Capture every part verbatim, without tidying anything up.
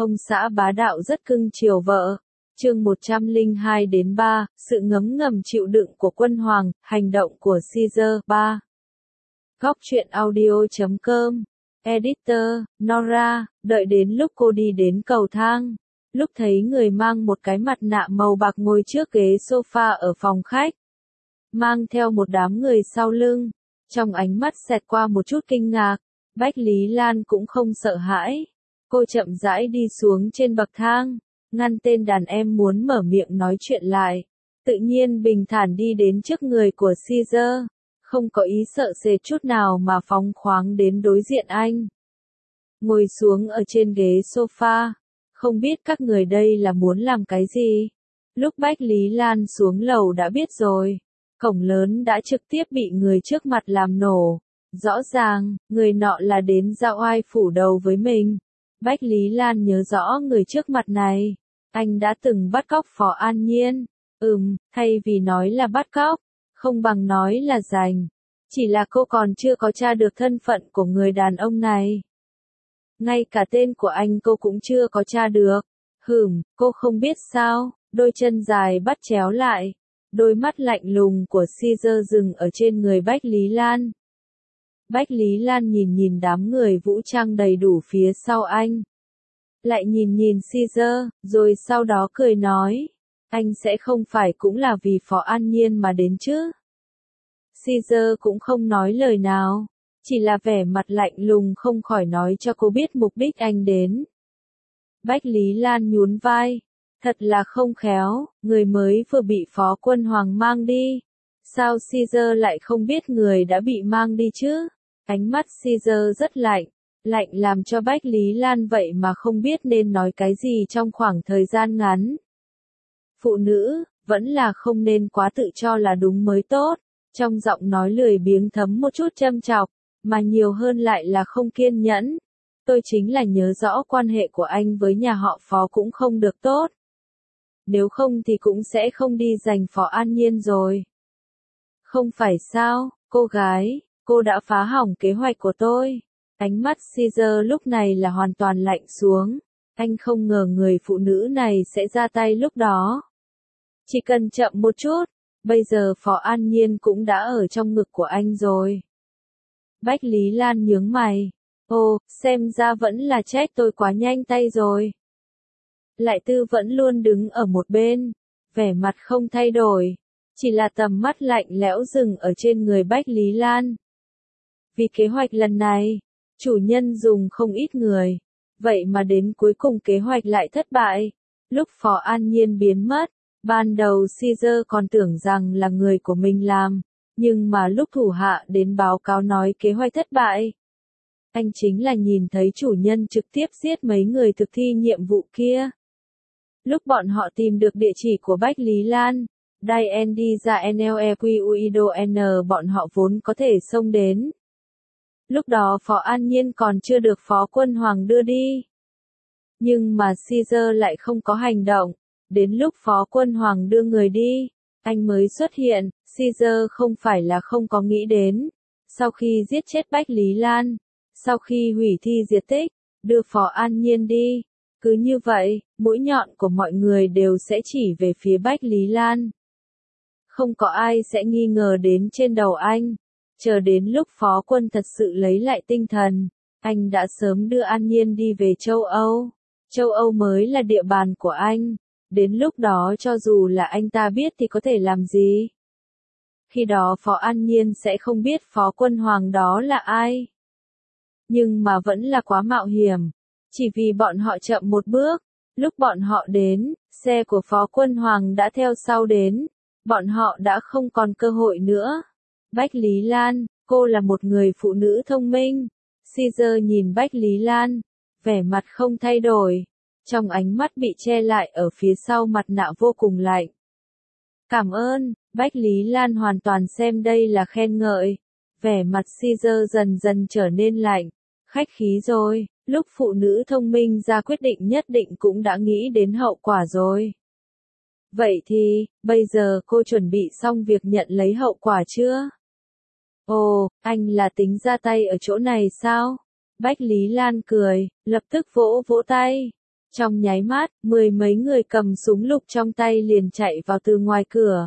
Ông xã bá đạo rất cưng chiều vợ. Chương một trăm lẻ hai đến ba, sự ngấm ngầm chịu đựng của quân hoàng, hành động của Caesar. ba. Góc truyện audio chấm com. Editor, Nora, đợi đến lúc cô đi đến cầu thang. Lúc thấy người mang một cái mặt nạ màu bạc ngồi trước ghế sofa ở phòng khách. Mang theo một đám người sau lưng. Trong ánh mắt xẹt qua một chút kinh ngạc. Bách Lý Lan cũng không sợ hãi. Cô chậm rãi đi xuống trên bậc thang. Ngăn tên đàn em muốn mở miệng nói chuyện lại. Tự nhiên bình thản đi đến trước người của Caesar. Không có ý sợ sệt chút nào mà phóng khoáng đến đối diện anh. Ngồi xuống ở trên ghế sofa. Không biết các người đây là muốn làm cái gì? Lúc Bách Lý Lan xuống lầu đã biết rồi. Cổng lớn đã trực tiếp bị người trước mặt làm nổ. Rõ ràng, người nọ là đến ra oai phủ đầu với mình. Bách Lý Lan nhớ rõ người trước mặt này. Anh đã từng bắt cóc Phó An Nhiên. Ừm, thay vì nói là bắt cóc, không bằng nói là giành. Chỉ là cô còn chưa có tra được thân phận của người đàn ông này. Ngay cả tên của anh cô cũng chưa có tra được. Hửm, cô không biết sao, đôi chân dài bắt chéo lại. Đôi mắt lạnh lùng của Caesar dừng ở trên người Bách Lý Lan. Bách Lý Lan nhìn nhìn đám người vũ trang đầy đủ phía sau anh. Lại nhìn nhìn Caesar, rồi sau đó cười nói. Anh sẽ không phải cũng là vì Phó An Nhiên mà đến chứ? Caesar cũng không nói lời nào. Chỉ là vẻ mặt lạnh lùng không khỏi nói cho cô biết mục đích anh đến. Bách Lý Lan nhún vai. Thật là không khéo, người mới vừa bị Phó Quân Hoàng mang đi. Sao Caesar lại không biết người đã bị mang đi chứ? Ánh mắt Caesar rất lạnh. Lạnh làm cho Bách Lý Lan vậy mà không biết nên nói cái gì trong khoảng thời gian ngắn. Phụ nữ, vẫn là không nên quá tự cho là đúng mới tốt. Trong giọng nói lười biếng thấm một chút châm chọc, mà nhiều hơn lại là không kiên nhẫn. Tôi chính là nhớ rõ quan hệ của anh với nhà họ Phó cũng không được tốt. Nếu không thì cũng sẽ không đi giành Phó An Nhiên rồi. Không phải sao, cô gái, cô đã phá hỏng kế hoạch của tôi. Ánh mắt Caesar lúc này là hoàn toàn lạnh xuống. Anh không ngờ người phụ nữ này sẽ ra tay lúc đó. Chỉ cần chậm một chút, bây giờ Phó An Nhiên cũng đã ở trong ngực của anh rồi. Bách Lý Lan nhướng mày. Ồ, xem ra vẫn là trách tôi quá nhanh tay rồi. Lại Tư vẫn luôn đứng ở một bên, vẻ mặt không thay đổi. Chỉ là tầm mắt lạnh lẽo dừng ở trên người Bách Lý Lan. Vì kế hoạch lần này, chủ nhân dùng không ít người. Vậy mà đến cuối cùng kế hoạch lại thất bại. Lúc Phó An Nhiên biến mất, ban đầu Caesar còn tưởng rằng là người của mình làm. Nhưng mà lúc thủ hạ đến báo cáo nói kế hoạch thất bại. Anh chính là nhìn thấy chủ nhân trực tiếp giết mấy người thực thi nhiệm vụ kia. Lúc bọn họ tìm được địa chỉ của Bách Lý Lan, Dien đi ra Nequidon N bọn họ vốn có thể xông đến. Lúc đó Phó An Nhiên còn chưa được Phó Quân Hoàng đưa đi. Nhưng mà Caesar lại không có hành động. Đến lúc Phó Quân Hoàng đưa người đi, anh mới xuất hiện. Caesar không phải là không có nghĩ đến. Sau khi giết chết Bách Lý Lan, sau khi hủy thi diệt tích, đưa Phó An Nhiên đi. Cứ như vậy, mũi nhọn của mọi người đều sẽ chỉ về phía Bách Lý Lan. Không có ai sẽ nghi ngờ đến trên đầu anh. Chờ đến lúc Phó Quân thật sự lấy lại tinh thần, anh đã sớm đưa An Nhiên đi về châu Âu. Châu Âu mới là địa bàn của anh. Đến lúc đó cho dù là anh ta biết thì có thể làm gì? Khi đó Phó An Nhiên sẽ không biết Phó Quân Hoàng đó là ai. Nhưng mà vẫn là quá mạo hiểm. Chỉ vì bọn họ chậm một bước. Lúc bọn họ đến, xe của Phó Quân Hoàng đã theo sau đến. Bọn họ đã không còn cơ hội nữa. Bách Lý Lan, cô là một người phụ nữ thông minh. Caesar nhìn Bách Lý Lan, vẻ mặt không thay đổi. Trong ánh mắt bị che lại ở phía sau mặt nạ vô cùng lạnh. Cảm ơn, Bách Lý Lan hoàn toàn xem đây là khen ngợi. Vẻ mặt Caesar dần dần trở nên lạnh. Khách khí rồi, lúc phụ nữ thông minh ra quyết định nhất định cũng đã nghĩ đến hậu quả rồi. Vậy thì, bây giờ cô chuẩn bị xong việc nhận lấy hậu quả chưa? Ồ, anh là tính ra tay ở chỗ này sao? Bách Lý Lan cười, lập tức vỗ vỗ tay. Trong nháy mắt, mười mấy người cầm súng lục trong tay liền chạy vào từ ngoài cửa.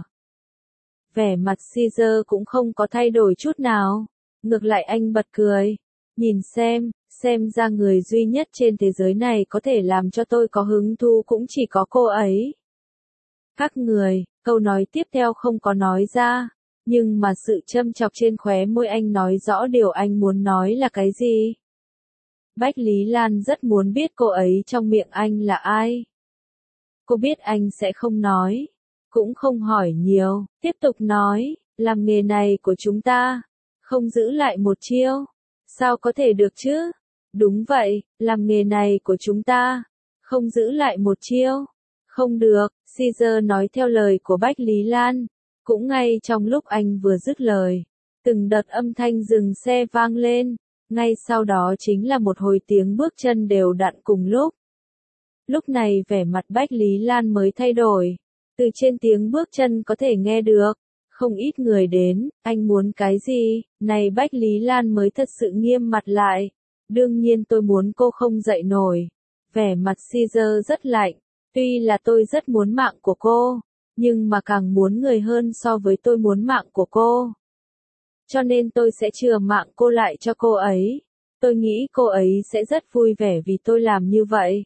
Vẻ mặt Caesar cũng không có thay đổi chút nào. Ngược lại anh bật cười. Nhìn xem, xem ra người duy nhất trên thế giới này có thể làm cho tôi có hứng thú cũng chỉ có cô ấy. Các người, câu nói tiếp theo không có nói ra, nhưng mà sự châm chọc trên khóe môi anh nói rõ điều anh muốn nói là cái gì. Bách Lý Lan rất muốn biết cô ấy trong miệng anh là ai. Cô biết anh sẽ không nói, cũng không hỏi nhiều, tiếp tục nói, làm nghề này của chúng ta, không giữ lại một chiêu, sao có thể được chứ? Đúng vậy, làm nghề này của chúng ta, không giữ lại một chiêu, không được, Caesar nói theo lời của Bách Lý Lan, cũng ngay trong lúc anh vừa dứt lời, từng đợt âm thanh dừng xe vang lên, ngay sau đó chính là một hồi tiếng bước chân đều đặn cùng lúc. Lúc này vẻ mặt Bách Lý Lan mới thay đổi, từ trên tiếng bước chân có thể nghe được, không ít người đến, anh muốn cái gì, này Bách Lý Lan mới thật sự nghiêm mặt lại, đương nhiên tôi muốn cô không dậy nổi, vẻ mặt Caesar rất lạnh, tuy là tôi rất muốn mạng của cô, nhưng mà càng muốn người hơn so với tôi muốn mạng của cô. Cho nên tôi sẽ chừa mạng cô lại cho cô ấy, tôi nghĩ cô ấy sẽ rất vui vẻ vì tôi làm như vậy.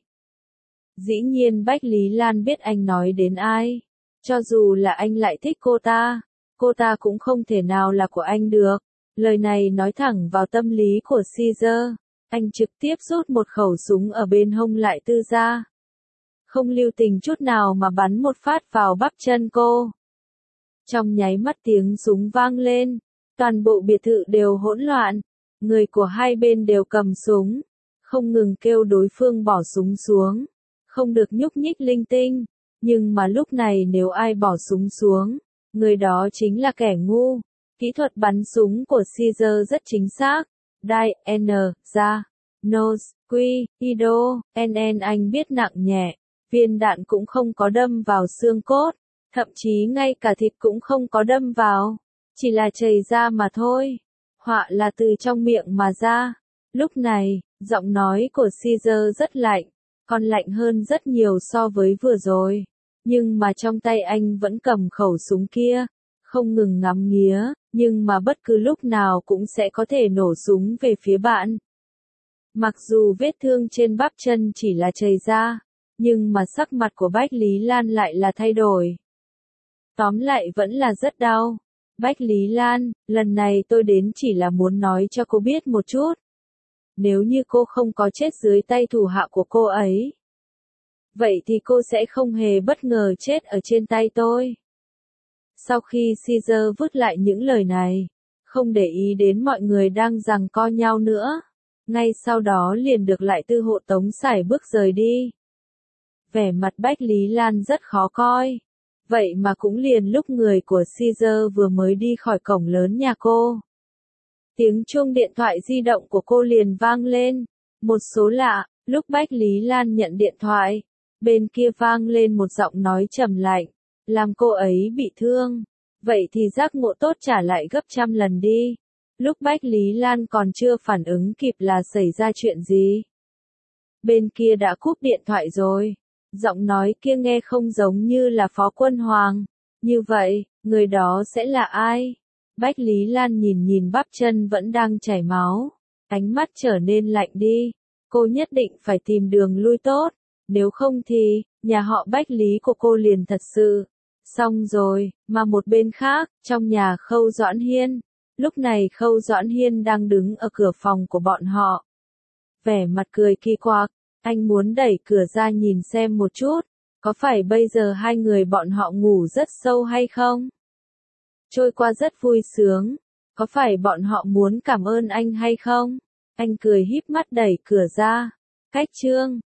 Dĩ nhiên Bách Lý Lan biết anh nói đến ai, cho dù là anh lại thích cô ta, cô ta cũng không thể nào là của anh được. Lời này nói thẳng vào tâm lý của Caesar, anh trực tiếp rút một khẩu súng ở bên hông lại tư ra. Không lưu tình chút nào mà bắn một phát vào bắp chân cô. Trong nháy mắt tiếng súng vang lên, toàn bộ biệt thự đều hỗn loạn, người của hai bên đều cầm súng, không ngừng kêu đối phương bỏ súng xuống, không được nhúc nhích linh tinh, nhưng mà lúc này nếu ai bỏ súng xuống, người đó chính là kẻ ngu. Kỹ thuật bắn súng của Caesar rất chính xác. Đai, N, ra, nose, quy, ido, N N anh biết nặng nhẹ, viên đạn cũng không có đâm vào xương cốt, thậm chí ngay cả thịt cũng không có đâm vào, chỉ là chảy ra mà thôi. Họa là từ trong miệng mà ra. Lúc này, giọng nói của Caesar rất lạnh, còn lạnh hơn rất nhiều so với vừa rồi. Nhưng mà trong tay anh vẫn cầm khẩu súng kia, không ngừng ngắm nghía, nhưng mà bất cứ lúc nào cũng sẽ có thể nổ súng về phía bạn. Mặc dù vết thương trên bắp chân chỉ là chảy ra, nhưng mà sắc mặt của Bách Lý Lan lại là thay đổi. Tóm lại vẫn là rất đau. Bách Lý Lan, lần này tôi đến chỉ là muốn nói cho cô biết một chút. Nếu như cô không có chết dưới tay thủ hạ của cô ấy, vậy thì cô sẽ không hề bất ngờ chết ở trên tay tôi. Sau khi Caesar vứt lại những lời này, không để ý đến mọi người đang giằng co nhau nữa, ngay sau đó liền được lại tư hộ tống sải bước rời đi. Vẻ mặt Bách Lý Lan rất khó coi. Vậy mà cũng liền lúc người của Caesar vừa mới đi khỏi cổng lớn nhà cô, tiếng chuông điện thoại di động của cô liền vang lên. Một số lạ, lúc Bách Lý Lan nhận điện thoại, bên kia vang lên một giọng nói trầm lạnh, làm cô ấy bị thương. Vậy thì giác ngộ tốt trả lại gấp trăm lần đi. Lúc Bách Lý Lan còn chưa phản ứng kịp là xảy ra chuyện gì, bên kia đã cúp điện thoại rồi. Giọng nói kia nghe không giống như là Phó Quân Hoàng. Như vậy, người đó sẽ là ai? Bách Lý Lan nhìn nhìn bắp chân vẫn đang chảy máu, ánh mắt trở nên lạnh đi. Cô nhất định phải tìm đường lui tốt, nếu không thì, nhà họ Bách Lý của cô liền thật sự xong rồi. Mà một bên khác, trong nhà Khâu Doãn Hiên, lúc này Khâu Doãn Hiên đang đứng ở cửa phòng của bọn họ. Vẻ mặt cười kỳ quặc, anh muốn đẩy cửa ra nhìn xem một chút, có phải bây giờ hai người bọn họ ngủ rất sâu hay không? Trôi qua rất vui sướng, có phải bọn họ muốn cảm ơn anh hay không? Anh cười híp mắt đẩy cửa ra. Cách chương